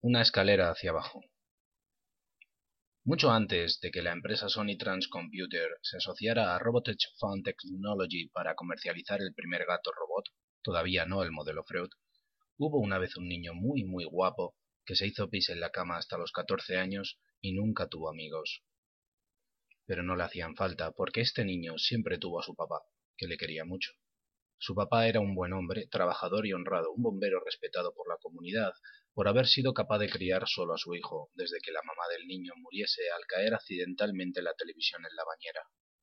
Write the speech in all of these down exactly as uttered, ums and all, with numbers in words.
Una escalera hacia abajo. Mucho antes de que la empresa Sony Transcomputer se asociara a Robotech Fun Technology para comercializar el primer gato robot, todavía no el modelo Freud, hubo una vez un niño muy muy guapo que se hizo pis en la cama hasta los catorce años y nunca tuvo amigos. Pero no le hacían falta, porque este niño siempre tuvo a su papá, que le quería mucho. Su papá era un buen hombre, trabajador y honrado, un bombero respetado por la comunidad, por haber sido capaz de criar solo a su hijo, desde que la mamá del niño muriese al caer accidentalmente la televisión en la bañera.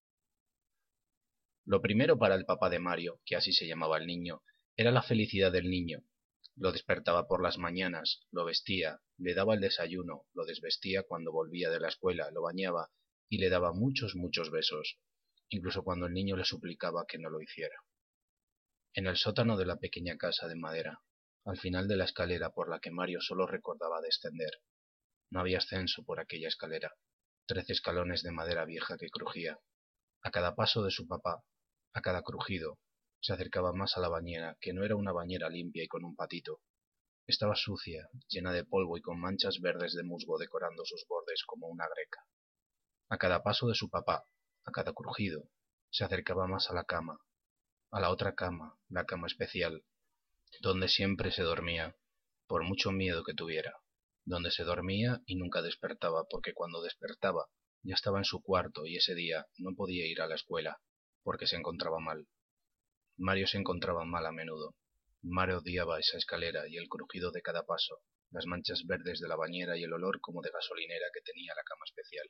Lo primero para el papá de Mario, que así se llamaba el niño, era la felicidad del niño. Lo despertaba por las mañanas, lo vestía, le daba el desayuno, lo desvestía cuando volvía de la escuela, lo bañaba y le daba muchos muchos besos, incluso cuando el niño le suplicaba que no lo hiciera. En el sótano de la pequeña casa de madera, al final de la escalera por la que Mario solo recordaba descender, no había ascenso por aquella escalera, trece escalones de madera vieja que crujía. A cada paso de su papá, a cada crujido, se acercaba más a la bañera, que no era una bañera limpia y con un patito. Estaba sucia, llena de polvo y con manchas verdes de musgo decorando sus bordes como una greca. A cada paso de su papá, a cada crujido, se acercaba más a la cama, a la otra cama, la cama especial, donde siempre se dormía, por mucho miedo que tuviera, donde se dormía y nunca despertaba, porque cuando despertaba ya estaba en su cuarto y ese día no podía ir a la escuela, porque se encontraba mal. Mario se encontraba mal a menudo. Mario odiaba esa escalera y el crujido de cada paso, las manchas verdes de la bañera y el olor como de gasolinera que tenía la cama especial.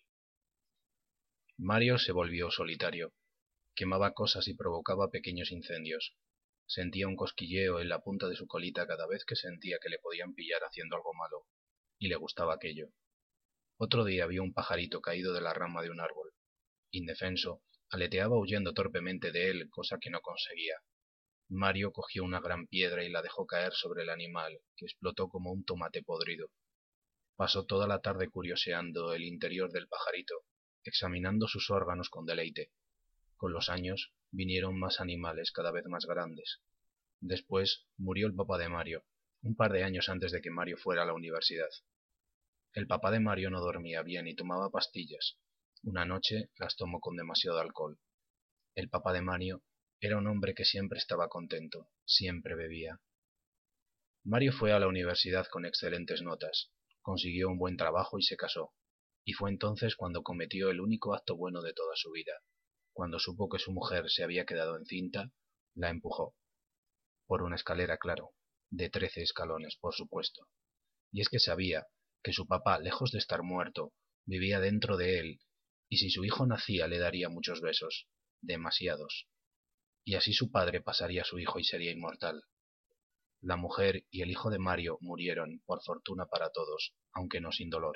Mario se volvió solitario. Quemaba cosas y provocaba pequeños incendios. Sentía un cosquilleo en la punta de su colita cada vez que sentía que le podían pillar haciendo algo malo, y le gustaba aquello. Otro día vio un pajarito caído de la rama de un árbol. Indefenso, aleteaba huyendo torpemente de él, cosa que no conseguía. Mario cogió una gran piedra y la dejó caer sobre el animal, que explotó como un tomate podrido. Pasó toda la tarde curioseando el interior del pajarito, examinando sus órganos con deleite. Con los años vinieron más animales cada vez más grandes. Después murió el papá de Mario, un par de años antes de que Mario fuera a la universidad. El papá de Mario no dormía bien y tomaba pastillas. Una noche las tomó con demasiado alcohol. El papá de Mario era un hombre que siempre estaba contento, siempre bebía. Mario fue a la universidad con excelentes notas, consiguió un buen trabajo y se casó. Y fue entonces cuando cometió el único acto bueno de toda su vida. Cuando supo que su mujer se había quedado encinta, la empujó. Por una escalera, claro, de trece escalones, por supuesto. Y es que sabía que su papá, lejos de estar muerto, vivía dentro de él, y si su hijo nacía le daría muchos besos, demasiados. Y así su padre pasaría a su hijo y sería inmortal. La mujer y el hijo de Mario murieron, por fortuna para todos, aunque no sin dolor.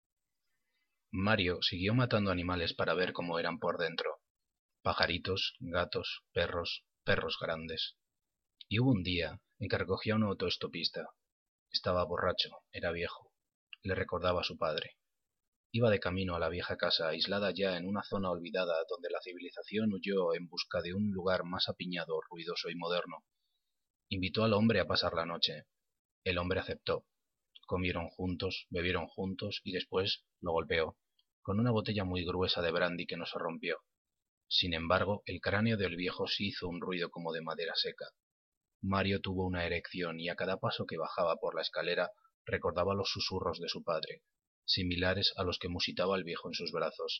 Mario siguió matando animales para ver cómo eran por dentro. Pajaritos, gatos, perros, perros grandes. Y hubo un día en que recogía a un autoestopista. Estaba borracho, era viejo. Le recordaba a su padre. Iba de camino a la vieja casa, aislada ya en una zona olvidada donde la civilización huyó en busca de un lugar más apiñado, ruidoso y moderno. Invitó al hombre a pasar la noche. El hombre aceptó. Comieron juntos, bebieron juntos y después lo golpeó, con una botella muy gruesa de brandy que no se rompió. Sin embargo, el cráneo del viejo sí hizo un ruido como de madera seca. Mario tuvo una erección y a cada paso que bajaba por la escalera recordaba los susurros de su padre, similares a los que musitaba el viejo en sus brazos.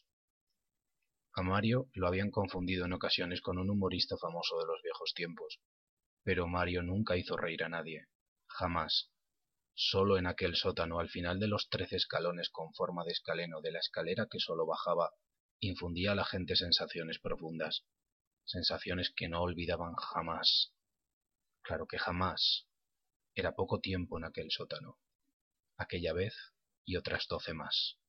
A Mario lo habían confundido en ocasiones con un humorista famoso de los viejos tiempos, pero Mario nunca hizo reír a nadie, jamás. Solo en aquel sótano, al final de los trece escalones con forma de escaleno de la escalera que solo bajaba, infundía a la gente sensaciones profundas, sensaciones que no olvidaban jamás. Claro que jamás. Era poco tiempo en aquel sótano, aquella vez y otras doce más.